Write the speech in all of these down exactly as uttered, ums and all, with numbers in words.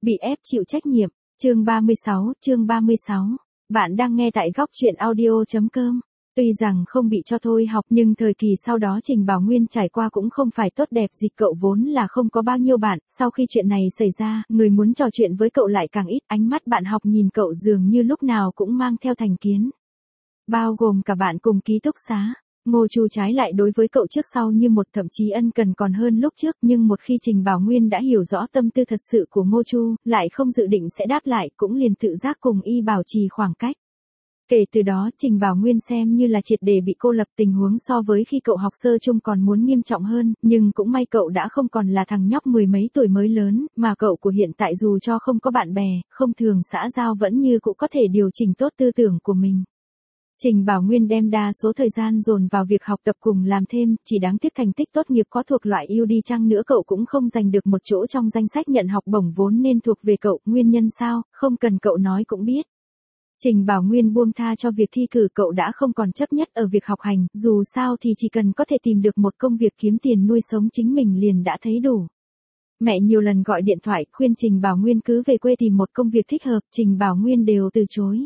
Bị ép chịu trách nhiệm, chương ba mươi sáu, chương ba mươi sáu. Bạn đang nghe tại góc truyện audio.com. Tuy rằng không bị cho thôi học nhưng thời kỳ sau đó Trình Bảo Nguyên trải qua cũng không phải tốt đẹp gì. Cậu vốn là không có bao nhiêu bạn, sau khi chuyện này xảy ra, người muốn trò chuyện với cậu lại càng ít, ánh mắt bạn học nhìn cậu dường như lúc nào cũng mang theo thành kiến. Bao gồm cả bạn cùng ký túc xá. Ngô Chu trái lại đối với cậu trước sau như một, thậm chí ân cần còn hơn lúc trước, nhưng một khi Trình Bảo Nguyên đã hiểu rõ tâm tư thật sự của Ngô Chu, lại không dự định sẽ đáp lại, cũng liền tự giác cùng y bảo trì khoảng cách. Kể từ đó, Trình Bảo Nguyên xem như là triệt để bị cô lập. Tình huống so với khi cậu học sơ chung còn muốn nghiêm trọng hơn, nhưng cũng may cậu đã không còn là thằng nhóc mười mấy tuổi mới lớn, mà cậu của hiện tại dù cho không có bạn bè, không thường xã giao vẫn như cũng có thể điều chỉnh tốt tư tưởng của mình. Trình Bảo Nguyên đem đa số thời gian dồn vào việc học tập cùng làm thêm, chỉ đáng tiếc thành tích tốt nghiệp có thuộc loại ưu đi chăng nữa cậu cũng không giành được một chỗ trong danh sách nhận học bổng vốn nên thuộc về cậu. Nguyên nhân sao, không cần cậu nói cũng biết. Trình Bảo Nguyên buông tha cho việc thi cử, cậu đã không còn chấp nhất ở việc học hành, dù sao thì chỉ cần có thể tìm được một công việc kiếm tiền nuôi sống chính mình liền đã thấy đủ. Mẹ nhiều lần gọi điện thoại khuyên Trình Bảo Nguyên cứ về quê tìm một công việc thích hợp, Trình Bảo Nguyên đều từ chối.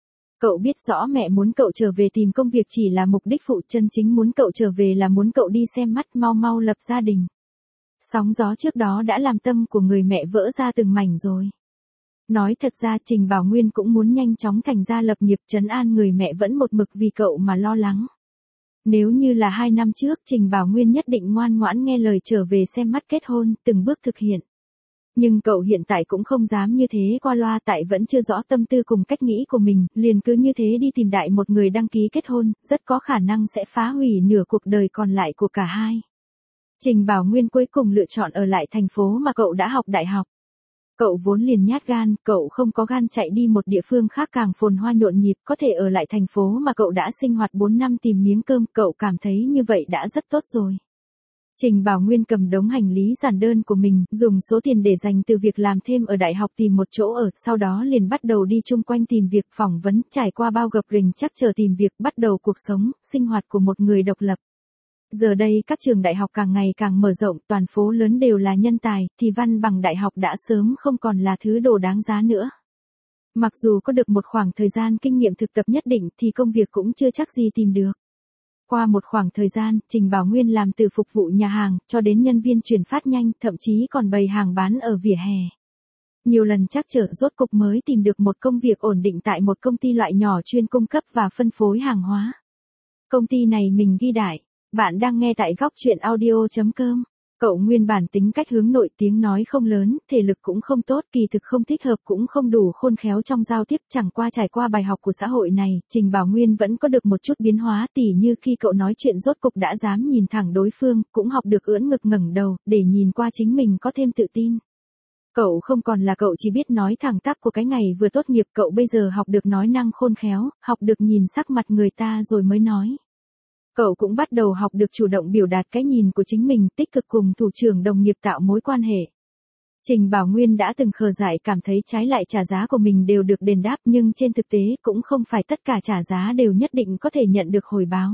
Cậu biết rõ mẹ muốn cậu trở về tìm công việc chỉ là mục đích phụ, chân chính muốn cậu trở về là muốn cậu đi xem mắt, mau mau lập gia đình. Sóng gió trước đó đã làm tâm của người mẹ vỡ ra từng mảnh rồi. Nói thật ra Trình Bảo Nguyên cũng muốn nhanh chóng thành gia lập nghiệp, trấn an người mẹ vẫn một mực vì cậu mà lo lắng. Nếu như là hai năm trước, Trình Bảo Nguyên nhất định ngoan ngoãn nghe lời trở về xem mắt kết hôn, từng bước thực hiện. Nhưng cậu hiện tại cũng không dám như thế qua loa, tại vẫn chưa rõ tâm tư cùng cách nghĩ của mình, liền cứ như thế đi tìm đại một người đăng ký kết hôn, rất có khả năng sẽ phá hủy nửa cuộc đời còn lại của cả hai. Trình Bảo Nguyên cuối cùng lựa chọn ở lại thành phố mà cậu đã học đại học. Cậu vốn liền nhát gan, cậu không có gan chạy đi một địa phương khác càng phồn hoa nhộn nhịp, có thể ở lại thành phố mà cậu đã sinh hoạt bốn năm tìm miếng cơm, cậu cảm thấy như vậy đã rất tốt rồi. Trình Bảo Nguyên cầm đống hành lý giản đơn của mình, dùng số tiền để dành từ việc làm thêm ở đại học tìm một chỗ ở, sau đó liền bắt đầu đi chung quanh tìm việc, phỏng vấn, trải qua bao gập ghềnh chắc chờ tìm việc, bắt đầu cuộc sống, sinh hoạt của một người độc lập. Giờ đây các trường đại học càng ngày càng mở rộng, toàn phố lớn đều là nhân tài, thì văn bằng đại học đã sớm không còn là thứ đồ đáng giá nữa. Mặc dù có được một khoảng thời gian kinh nghiệm thực tập nhất định thì công việc cũng chưa chắc gì tìm được. Qua một khoảng thời gian, Trình Bảo Nguyên làm từ phục vụ nhà hàng, cho đến nhân viên chuyển phát nhanh, thậm chí còn bày hàng bán ở vỉa hè. Nhiều lần trắc trở rốt cục mới tìm được một công việc ổn định tại một công ty loại nhỏ chuyên cung cấp và phân phối hàng hóa. Công ty này mình ghi đại. Bạn đang nghe tại góc truyện audio.com. Cậu nguyên bản tính cách hướng nội, tiếng nói không lớn, thể lực cũng không tốt, kỳ thực không thích hợp cũng không đủ khôn khéo trong giao tiếp, chẳng qua trải qua bài học của xã hội này, Trình Bảo Nguyên vẫn có được một chút biến hóa, tỉ như khi cậu nói chuyện rốt cục đã dám nhìn thẳng đối phương, cũng học được ưỡn ngực ngẩng đầu, để nhìn qua chính mình có thêm tự tin. Cậu không còn là cậu chỉ biết nói thẳng tắp của cái ngày vừa tốt nghiệp, cậu bây giờ học được nói năng khôn khéo, học được nhìn sắc mặt người ta rồi mới nói. Cậu cũng bắt đầu học được chủ động biểu đạt cái nhìn của chính mình, tích cực cùng thủ trưởng đồng nghiệp tạo mối quan hệ. Trình Bảo Nguyên đã từng khờ dại cảm thấy trái lại trả giá của mình đều được đền đáp, nhưng trên thực tế cũng không phải tất cả trả giá đều nhất định có thể nhận được hồi báo.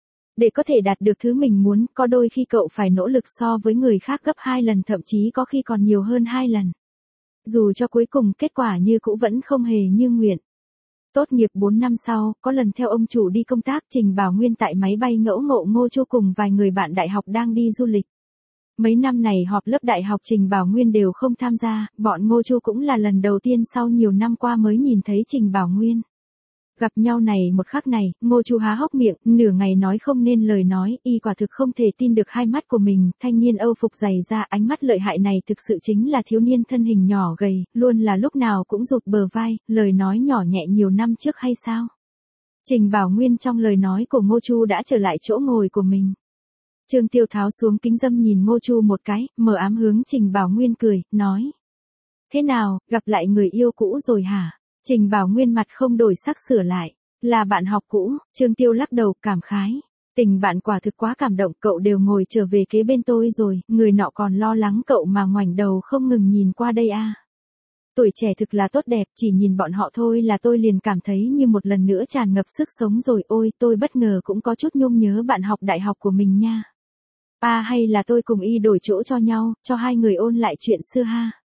Để có thể đạt được thứ mình muốn, có đôi khi cậu phải nỗ lực so với người khác gấp hai lần, thậm chí có khi còn nhiều hơn hai lần. Dù cho cuối cùng kết quả như cũ vẫn không hề như nguyện. Tốt nghiệp bốn năm sau, có lần theo ông chủ đi công tác, Trình Bảo Nguyên tại máy bay ngẫu ngộ Ngô Chu cùng vài người bạn đại học đang đi du lịch. Mấy năm này họp lớp đại học Trình Bảo Nguyên đều không tham gia, bọn Ngô Chu cũng là lần đầu tiên sau nhiều năm qua mới nhìn thấy Trình Bảo Nguyên. Gặp nhau này một khắc này, Ngô Chu há hốc miệng, nửa ngày nói không nên lời nói, y quả thực không thể tin được hai mắt của mình, thanh niên Âu phục dày ra, ánh mắt lợi hại này thực sự chính là thiếu niên thân hình nhỏ gầy, luôn là lúc nào cũng rụt bờ vai, lời nói nhỏ nhẹ nhiều năm trước hay sao? Trình Bảo Nguyên trong lời nói của Ngô Chu đã trở lại chỗ ngồi của mình. Trương Tiêu tháo xuống kính dâm nhìn Ngô Chu một cái, mờ ám hướng Trình Bảo Nguyên cười, nói. Thế nào, gặp lại người yêu cũ rồi hả? Trình Bảo Nguyên mặt không đổi sắc sửa lại. Là bạn học cũ, Trương Tiêu lắc đầu, cảm khái. Tình bạn quả thực quá cảm động, cậu đều ngồi trở về kế bên tôi rồi, người nọ còn lo lắng cậu mà ngoảnh đầu không ngừng nhìn qua đây a. À. Tuổi trẻ thực là tốt đẹp, chỉ nhìn bọn họ thôi là tôi liền cảm thấy như một lần nữa tràn ngập sức sống rồi, ôi, tôi bất ngờ cũng có chút nhung nhớ bạn học đại học của mình nha. À hay là tôi cùng y đổi chỗ cho nhau, cho hai người ôn lại chuyện xưa ha.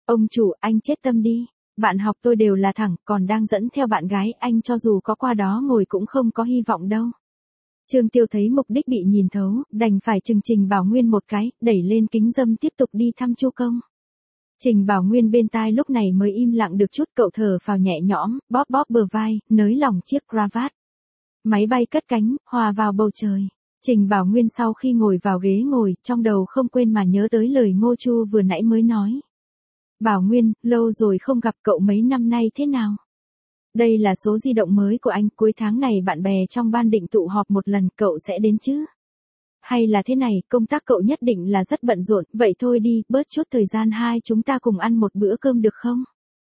Ông chủ, anh chết tâm đi. Bạn học tôi đều là thẳng, còn đang dẫn theo bạn gái, anh cho dù có qua đó ngồi cũng không có hy vọng đâu. Trương Tiêu thấy mục đích bị nhìn thấu, đành phải chừng Trình Bảo Nguyên một cái, đẩy lên kính râm tiếp tục đi thăm Chu Công. Trình Bảo Nguyên bên tai lúc này mới im lặng được chút, cậu thở phào nhẹ nhõm, bóp bóp bờ vai, nới lỏng chiếc cravat. Máy bay cất cánh, hòa vào bầu trời. Trình Bảo Nguyên sau khi ngồi vào ghế ngồi, trong đầu không quên mà nhớ tới lời Ngô Chu vừa nãy mới nói. Bảo Nguyên, lâu rồi không gặp cậu, mấy năm nay thế nào? Đây là số di động mới của anh, cuối tháng này bạn bè trong ban định tụ họp một lần, cậu sẽ đến chứ? Hay là thế này, công tác cậu nhất định là rất bận rộn, vậy thôi đi, bớt chút thời gian hai chúng ta cùng ăn một bữa cơm được không?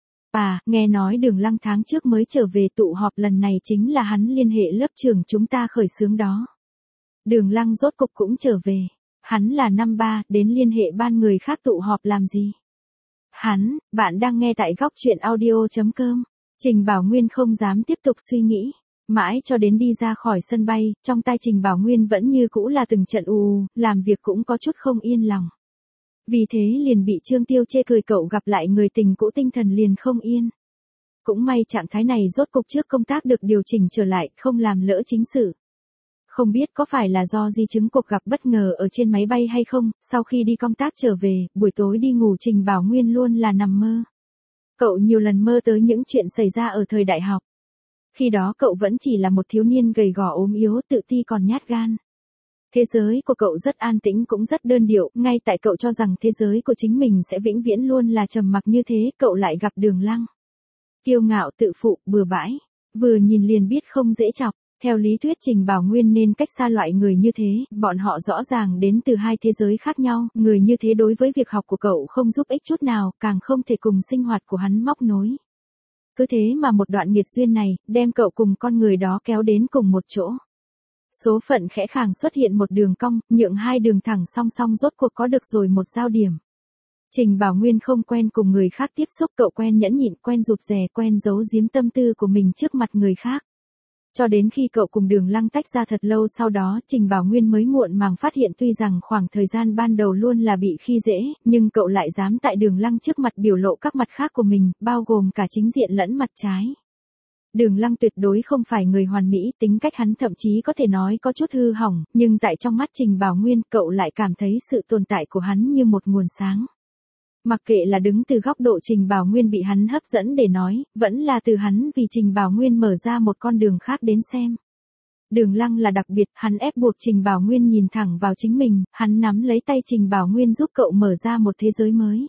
À, nghe nói Đường Lăng tháng trước mới trở về, tụ họp lần này chính là hắn liên hệ lớp trưởng chúng ta khởi xướng đó. Đường Lăng rốt cục cũng trở về. Hắn là năm ba, đến liên hệ ban người khác tụ họp làm gì? Hắn, bạn đang nghe tại góc truyện audio.com. Trình Bảo Nguyên không dám tiếp tục suy nghĩ. Mãi cho đến đi ra khỏi sân bay, trong tay Trình Bảo Nguyên vẫn như cũ là từng trận ù, làm việc cũng có chút không yên lòng. Vì thế liền bị Trương Tiêu chê cười, cậu gặp lại người tình cũ tinh thần liền không yên. Cũng may trạng thái này rốt cục trước công tác được điều chỉnh trở lại, không làm lỡ chính sự. Không biết có phải là do di chứng cuộc gặp bất ngờ ở trên máy bay hay không, sau khi đi công tác trở về, buổi tối đi ngủ Trình Bảo Nguyên luôn là nằm mơ. Cậu nhiều lần mơ tới những chuyện xảy ra ở thời đại học. Khi đó cậu vẫn chỉ là một thiếu niên gầy gò ốm yếu, tự ti còn nhát gan. Thế giới của cậu rất an tĩnh cũng rất đơn điệu, ngay tại cậu cho rằng thế giới của chính mình sẽ vĩnh viễn luôn là trầm mặc như thế, cậu lại gặp Đường Lăng. Kiêu ngạo tự phụ, bừa bãi, vừa nhìn liền biết không dễ chọc. Theo lý thuyết Trình Bảo Nguyên nên cách xa loại người như thế, bọn họ rõ ràng đến từ hai thế giới khác nhau, người như thế đối với việc học của cậu không giúp ích chút nào, càng không thể cùng sinh hoạt của hắn móc nối. Cứ thế mà một đoạn nghiệt duyên này, đem cậu cùng con người đó kéo đến cùng một chỗ. Số phận khẽ khàng xuất hiện một đường cong, nhượng hai đường thẳng song song rốt cuộc có được rồi một giao điểm. Trình Bảo Nguyên không quen cùng người khác tiếp xúc, cậu quen nhẫn nhịn, quen rụt rè, quen giấu giếm tâm tư của mình trước mặt người khác. Cho đến khi cậu cùng Đường Lăng tách ra thật lâu sau đó, Trình Bảo Nguyên mới muộn màng phát hiện tuy rằng khoảng thời gian ban đầu luôn là bị khi dễ, nhưng cậu lại dám tại Đường Lăng trước mặt biểu lộ các mặt khác của mình, bao gồm cả chính diện lẫn mặt trái. Đường Lăng tuyệt đối không phải người hoàn mỹ, tính cách hắn thậm chí có thể nói có chút hư hỏng, nhưng tại trong mắt Trình Bảo Nguyên, cậu lại cảm thấy sự tồn tại của hắn như một nguồn sáng. Mặc kệ là đứng từ góc độ Trình Bảo Nguyên bị hắn hấp dẫn để nói, vẫn là từ hắn vì Trình Bảo Nguyên mở ra một con đường khác đến xem. Đường Lăng là đặc biệt, hắn ép buộc Trình Bảo Nguyên nhìn thẳng vào chính mình, hắn nắm lấy tay Trình Bảo Nguyên giúp cậu mở ra một thế giới mới.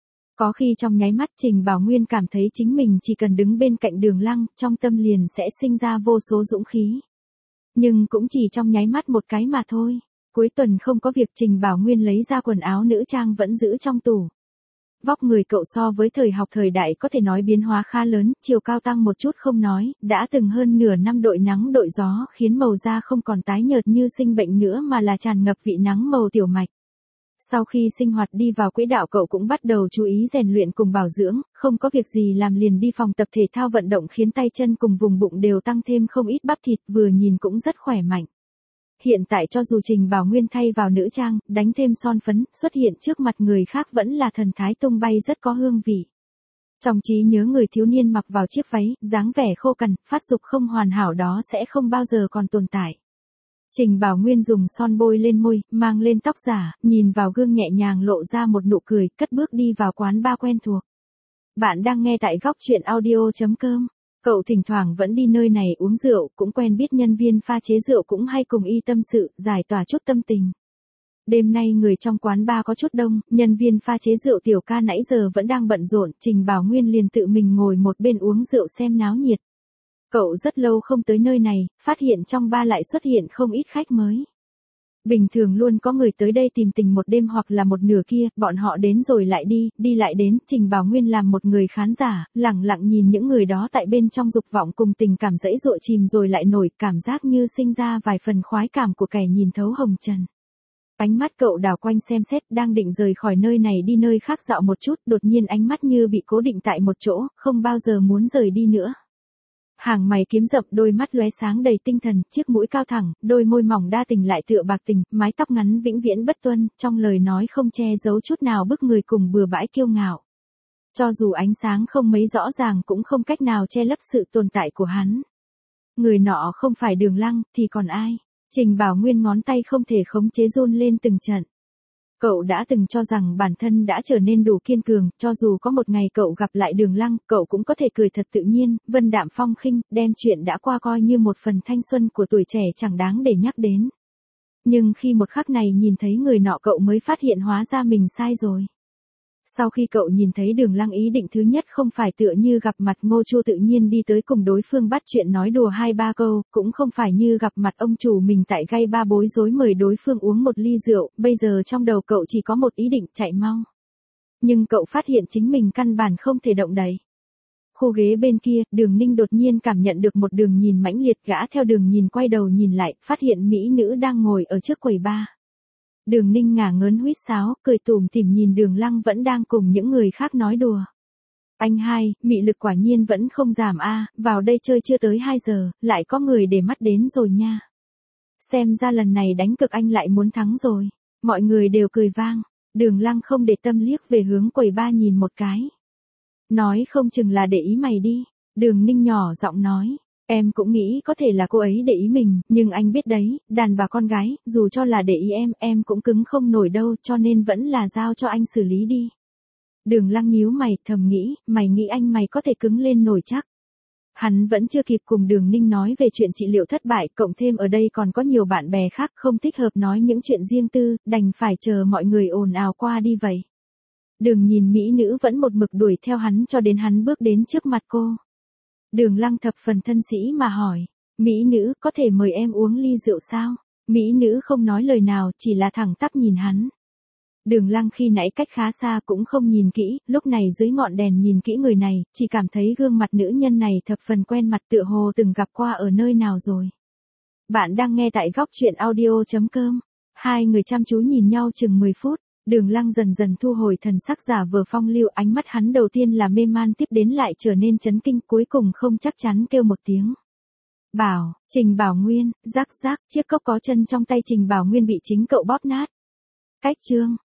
Có khi trong nháy mắt Trình Bảo Nguyên cảm thấy chính mình chỉ cần đứng bên cạnh Đường Lăng, trong tâm liền sẽ sinh ra vô số dũng khí. Nhưng cũng chỉ trong nháy mắt một cái mà thôi. Cuối tuần không có việc, Trình Bảo Nguyên lấy ra quần áo nữ trang vẫn giữ trong tủ. Vóc người cậu so với thời học thời đại có thể nói biến hóa khá lớn, chiều cao tăng một chút không nói, đã từng hơn nửa năm đội nắng đội gió khiến màu da không còn tái nhợt như sinh bệnh nữa mà là tràn ngập vị nắng màu tiểu mạch. Sau khi sinh hoạt đi vào quỹ đạo, cậu cũng bắt đầu chú ý rèn luyện cùng bảo dưỡng, không có việc gì làm liền đi phòng tập thể thao vận động khiến tay chân cùng vùng bụng đều tăng thêm không ít bắp thịt, vừa nhìn cũng rất khỏe mạnh. Hiện tại cho dù Trình Bảo Nguyên thay vào nữ trang, đánh thêm son phấn, xuất hiện trước mặt người khác vẫn là thần thái tung bay rất có hương vị. Trong trí nhớ người thiếu niên mặc vào chiếc váy, dáng vẻ khô cằn, phát dục không hoàn hảo đó sẽ không bao giờ còn tồn tại. Trình Bảo Nguyên dùng son bôi lên môi, mang lên tóc giả, nhìn vào gương nhẹ nhàng lộ ra một nụ cười, cất bước đi vào quán bar quen thuộc. Bạn đang nghe tại góc truyện audio.com. Cậu thỉnh thoảng vẫn đi nơi này uống rượu, cũng quen biết nhân viên pha chế rượu cũng hay cùng y tâm sự, giải tỏa chút tâm tình. Đêm nay người trong quán bar có chút đông, nhân viên pha chế rượu Tiểu Ca nãy giờ vẫn đang bận rộn, Trình Bảo Nguyên liền tự mình ngồi một bên uống rượu xem náo nhiệt. Cậu rất lâu không tới nơi này, phát hiện trong bar lại xuất hiện không ít khách mới. Bình thường luôn có người tới đây tìm tình một đêm hoặc là một nửa kia, bọn họ đến rồi lại đi, đi lại đến, Trình Bảo Nguyên làm một người khán giả, lặng lặng nhìn những người đó tại bên trong dục vọng cùng tình cảm dẫy dụa chìm rồi lại nổi, cảm giác như sinh ra vài phần khoái cảm của kẻ nhìn thấu hồng trần. Ánh mắt cậu đảo quanh xem xét, đang định rời khỏi nơi này đi nơi khác dạo một chút, đột nhiên ánh mắt như bị cố định tại một chỗ, không bao giờ muốn rời đi nữa. Hàng mày kiếm rậm, đôi mắt lóe sáng đầy tinh thần, chiếc mũi cao thẳng, đôi môi mỏng đa tình lại tựa bạc tình, mái tóc ngắn vĩnh viễn bất tuân, trong lời nói không che giấu chút nào bức người cùng bừa bãi kiêu ngạo. Cho dù ánh sáng không mấy rõ ràng cũng không cách nào che lấp sự tồn tại của hắn. Người nọ không phải Đường Lăng, thì còn ai? Trình Bảo Nguyên ngón tay không thể khống chế run lên từng trận. Cậu đã từng cho rằng bản thân đã trở nên đủ kiên cường, cho dù có một ngày cậu gặp lại Đường Lăng, cậu cũng có thể cười thật tự nhiên, vân đạm phong khinh, đem chuyện đã qua coi như một phần thanh xuân của tuổi trẻ chẳng đáng để nhắc đến. Nhưng khi một khắc này nhìn thấy người nọ cậu mới phát hiện hóa ra mình sai rồi. Sau khi cậu nhìn thấy Đường Lăng, ý định thứ nhất không phải tựa như gặp mặt Ngô Chu tự nhiên đi tới cùng đối phương bắt chuyện nói đùa hai ba câu, cũng không phải như gặp mặt ông chủ mình tại gây ba bối rối mời đối phương uống một ly rượu, bây giờ trong đầu cậu chỉ có một ý định chạy mau. Nhưng cậu phát hiện chính mình căn bản không thể động đậy. Khu ghế bên kia, Đường Ninh đột nhiên cảm nhận được một đường nhìn mãnh liệt, gã theo đường nhìn quay đầu nhìn lại, phát hiện mỹ nữ đang ngồi ở trước quầy bar. Đường Ninh ngả ngớn huýt sáo, cười tủm tỉm nhìn Đường Lăng vẫn đang cùng những người khác nói đùa. Anh hai, mị lực quả nhiên vẫn không giảm a, vào đây chơi chưa tới hai giờ, lại có người để mắt đến rồi nha. Xem ra lần này đánh cực anh lại muốn thắng rồi. Mọi người đều cười vang. Đường Lăng không để tâm liếc về hướng quầy bar nhìn một cái. Nói không chừng là để ý mày đi. Đường Ninh nhỏ giọng nói. Em cũng nghĩ có thể là cô ấy để ý mình, nhưng anh biết đấy, đàn bà con gái, dù cho là để ý em, em cũng cứng không nổi đâu, cho nên vẫn là giao cho anh xử lý đi. Đường Lăng nhíu mày, thầm nghĩ, mày nghĩ anh mày có thể cứng lên nổi chắc. Hắn vẫn chưa kịp cùng Đường Ninh nói về chuyện trị liệu thất bại, cộng thêm ở đây còn có nhiều bạn bè khác không thích hợp nói những chuyện riêng tư, đành phải chờ mọi người ồn ào qua đi vậy. Đường nhìn mỹ nữ vẫn một mực đuổi theo hắn cho đến hắn bước đến trước mặt cô. Đường Lăng thập phần thân sĩ mà hỏi, mỹ nữ có thể mời em uống ly rượu sao? Mỹ nữ không nói lời nào, chỉ là thẳng tắp nhìn hắn. Đường Lăng khi nãy cách khá xa cũng không nhìn kỹ, lúc này dưới ngọn đèn nhìn kỹ người này, chỉ cảm thấy gương mặt nữ nhân này thập phần quen mặt, tựa hồ từng gặp qua ở nơi nào rồi. Bạn đang nghe tại góc truyện audio chấm com. Hai người chăm chú nhìn nhau chừng mười phút. Đường Lăng dần dần thu hồi thần sắc giả vờ phong lưu, ánh mắt hắn đầu tiên là mê man, tiếp đến lại trở nên chấn kinh, cuối cùng không chắc chắn kêu một tiếng. Bảo, Trình Bảo Nguyên, rắc rắc, chiếc cốc có chân trong tay Trình Bảo Nguyên bị chính cậu bóp nát. Cách chương.